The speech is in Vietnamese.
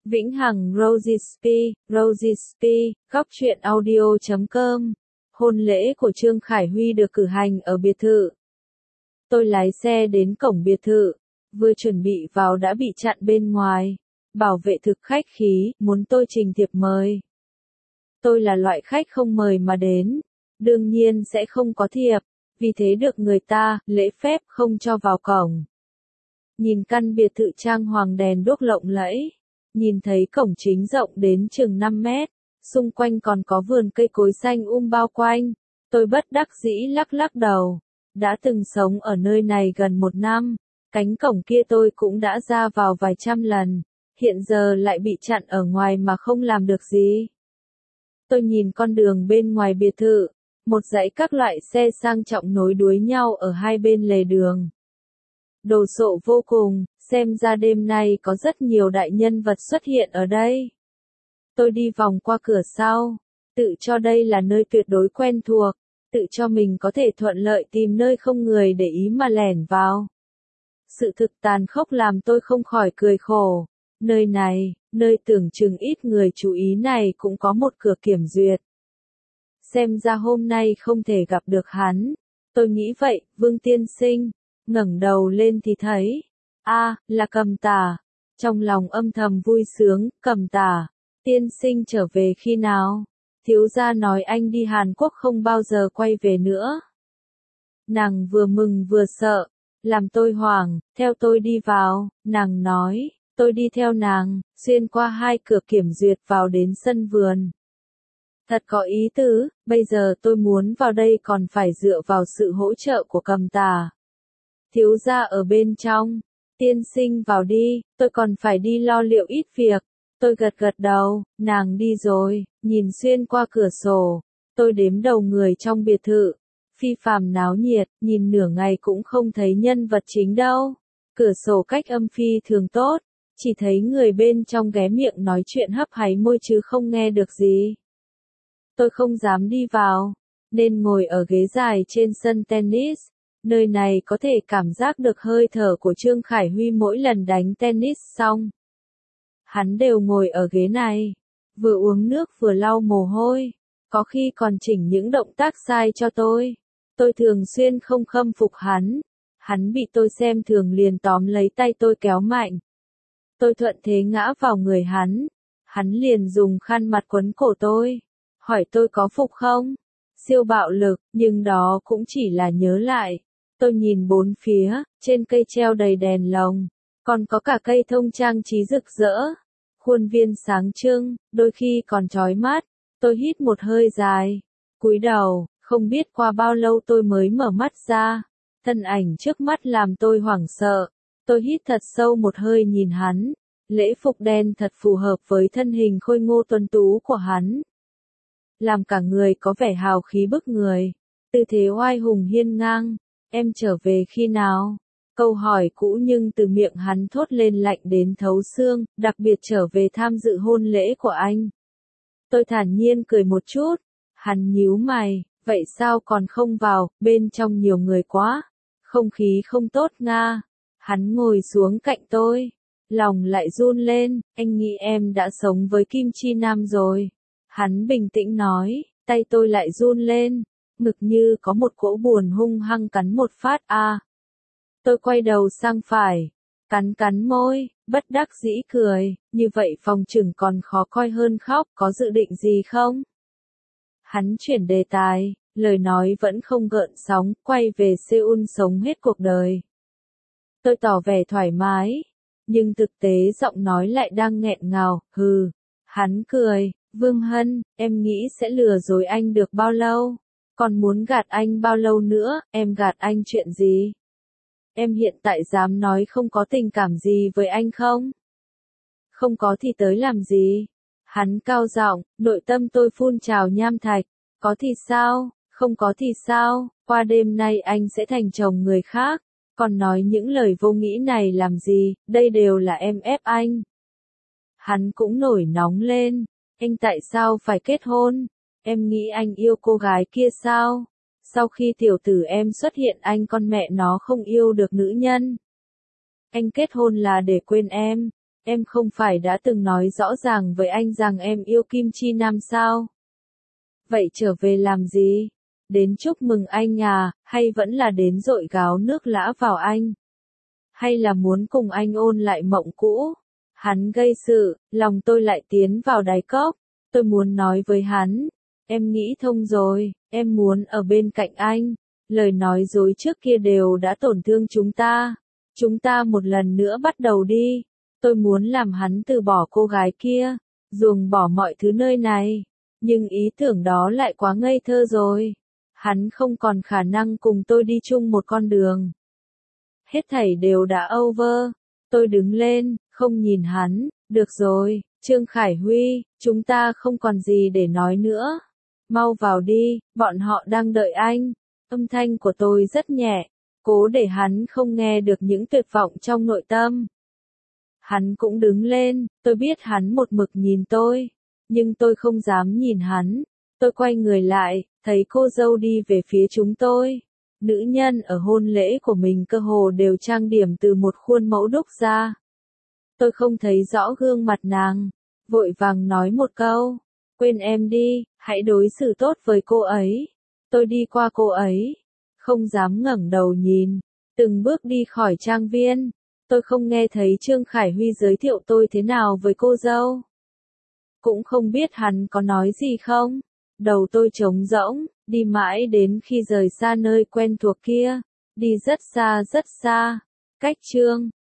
Vĩnh Hằng Rosesby, góc truyện audio.com. Hôn lễ của Trương Khải Huy được cử hành ở biệt thự. Tôi lái xe đến cổng biệt thự, vừa chuẩn bị vào đã bị chặn bên ngoài. Bảo vệ thực khách khí, muốn tôi trình thiệp mời. Tôi là loại khách không mời mà đến, đương nhiên sẽ không có thiệp, vì thế được người ta lễ phép không cho vào cổng. Nhìn căn biệt thự trang hoàng đèn đuốc lộng lẫy, nhìn thấy cổng chính rộng đến chừng 5 mét, xung quanh còn có vườn cây cối xanh bao quanh, tôi bất đắc dĩ lắc đầu. Đã từng sống ở nơi này gần 1 năm, cánh cổng kia tôi cũng đã ra vào vài trăm lần, hiện giờ lại bị chặn ở ngoài mà không làm được gì. Tôi nhìn con đường bên ngoài biệt thự, một dãy các loại xe sang trọng nối đuôi nhau ở hai bên lề đường. Đồ sộ vô cùng, xem ra đêm nay có rất nhiều đại nhân vật xuất hiện ở đây. Tôi đi vòng qua cửa sau, tự cho đây là nơi tuyệt đối quen thuộc, tự cho mình có thể thuận lợi tìm nơi không người để ý mà lẻn vào. Sự thực tàn khốc làm tôi không khỏi cười khổ. Nơi này, nơi tưởng chừng ít người chú ý này cũng có một cửa kiểm duyệt. Xem ra hôm nay không thể gặp được hắn. Tôi nghĩ vậy, Vương tiên sinh. Ngẩng đầu lên thì thấy, là Cầm Tả. Trong lòng âm thầm vui sướng, Cầm Tả, tiên sinh trở về khi nào? Thiếu gia nói anh đi Hàn Quốc không bao giờ quay về nữa. Nàng vừa mừng vừa sợ, làm tôi hoảng, theo tôi đi vào, nàng nói, tôi đi theo nàng, xuyên qua 2 cửa kiểm duyệt vào đến sân vườn. Thật có ý tứ, bây giờ tôi muốn vào đây còn phải dựa vào sự hỗ trợ của Cầm Tả. Thiếu gia ở bên trong, tiên sinh vào đi, tôi còn phải đi lo liệu ít việc. Tôi gật đầu, nàng đi rồi, nhìn xuyên qua cửa sổ, tôi đếm đầu người trong biệt thự. Phi phàm náo nhiệt, nhìn nửa ngày cũng không thấy nhân vật chính đâu. Cửa sổ cách âm phi thường tốt, chỉ thấy người bên trong ghé miệng nói chuyện hấp háy môi chứ không nghe được gì. Tôi không dám đi vào, nên ngồi ở ghế dài trên sân tennis. Nơi này có thể cảm giác được hơi thở của Trương Khải Huy mỗi lần đánh tennis xong. Hắn đều ngồi ở ghế này, vừa uống nước vừa lau mồ hôi, có khi còn chỉnh những động tác sai cho tôi. Tôi thường xuyên không khâm phục hắn. Hắn bị tôi xem thường liền tóm lấy tay tôi kéo mạnh. Tôi thuận thế ngã vào người hắn. Hắn liền dùng khăn mặt quấn cổ tôi, hỏi tôi có phục không? Siêu bạo lực, nhưng đó cũng chỉ là nhớ lại. Tôi nhìn bốn phía, trên cây treo đầy đèn lồng, còn có cả cây thông trang trí rực rỡ. Khuôn viên sáng trưng, đôi khi còn chói mắt. Tôi hít một hơi dài, cúi đầu, không biết qua bao lâu tôi mới mở mắt ra. Thân ảnh trước mắt làm tôi hoảng sợ. Tôi hít thật sâu một hơi nhìn hắn. Lễ phục đen thật phù hợp với thân hình khôi ngô tuấn tú của hắn. Làm cả người có vẻ hào khí bức người. Tư thế oai hùng hiên ngang. Em trở về khi nào? Câu hỏi cũ nhưng từ miệng hắn thốt lên lạnh đến thấu xương, đặc biệt trở về tham dự hôn lễ của anh. Tôi thản nhiên cười một chút. Hắn nhíu mày, vậy sao còn không vào, bên trong nhiều người quá. Không khí không tốt nga. Hắn ngồi xuống cạnh tôi. Lòng lại run lên, anh nghĩ em đã sống với Kim Chi Nam rồi. Hắn bình tĩnh nói, tay tôi lại run lên. Ngực như có một cỗ buồn hung hăng cắn một phát Tôi quay đầu sang phải, cắn môi, bất đắc dĩ cười, như vậy phòng trừng còn khó coi hơn khóc, có dự định gì không? Hắn chuyển đề tài, lời nói vẫn không gợn sóng, quay về Seoul sống hết cuộc đời. Tôi tỏ vẻ thoải mái, nhưng thực tế giọng nói lại đang nghẹn ngào, hừ. Hắn cười, Vương Hân, em nghĩ sẽ lừa dối anh được bao lâu? Còn muốn gạt anh bao lâu nữa, em gạt anh chuyện gì? Em hiện tại dám nói không có tình cảm gì với anh không? Không có thì tới làm gì? Hắn cao giọng, nội tâm tôi phun trào nham thạch. Có thì sao, không có thì sao, qua đêm nay anh sẽ thành chồng người khác. Còn nói những lời vô nghĩa này làm gì, đây đều là em ép anh. Hắn cũng nổi nóng lên, anh tại sao phải kết hôn? Em nghĩ anh yêu cô gái kia sao? Sau khi tiểu tử em xuất hiện anh con mẹ nó không yêu được nữ nhân. Anh kết hôn là để quên Em không phải đã từng nói rõ ràng với anh rằng em yêu Kim Chi Nam sao? Vậy trở về làm gì? Đến chúc mừng anh à, hay vẫn là đến dội gáo nước lã vào anh? Hay là muốn cùng anh ôn lại mộng cũ? Hắn gây sự, lòng tôi lại tiến vào đáy cốc. Tôi muốn nói với hắn, em nghĩ thông rồi, em muốn ở bên cạnh anh. Lời nói dối trước kia đều đã tổn thương chúng ta. Chúng ta một lần nữa bắt đầu đi. Tôi muốn làm hắn từ bỏ cô gái kia, ruồng bỏ mọi thứ nơi này. Nhưng ý tưởng đó lại quá ngây thơ rồi. Hắn không còn khả năng cùng tôi đi chung một con đường. Hết thảy đều đã over. Tôi đứng lên, không nhìn hắn. Được rồi, Trương Khải Huy, chúng ta không còn gì để nói nữa. Mau vào đi, bọn họ đang đợi anh. Âm thanh của tôi rất nhẹ, cố để hắn không nghe được những tuyệt vọng trong nội tâm. Hắn cũng đứng lên, tôi biết hắn một mực nhìn tôi, nhưng tôi không dám nhìn hắn. Tôi quay người lại, thấy cô dâu đi về phía chúng tôi. Nữ nhân ở hôn lễ của mình cơ hồ đều trang điểm từ một khuôn mẫu đúc ra. Tôi không thấy rõ gương mặt nàng, vội vàng nói một câu, quên em đi, hãy đối xử tốt với cô ấy. Tôi đi qua cô ấy, không dám ngẩng đầu nhìn, từng bước đi khỏi trang viên. Tôi không nghe thấy Trương Khải Huy giới thiệu tôi thế nào với cô dâu. Cũng không biết hắn có nói gì không. Đầu tôi trống rỗng, đi mãi đến khi rời xa nơi quen thuộc kia. Đi rất xa, cách Trương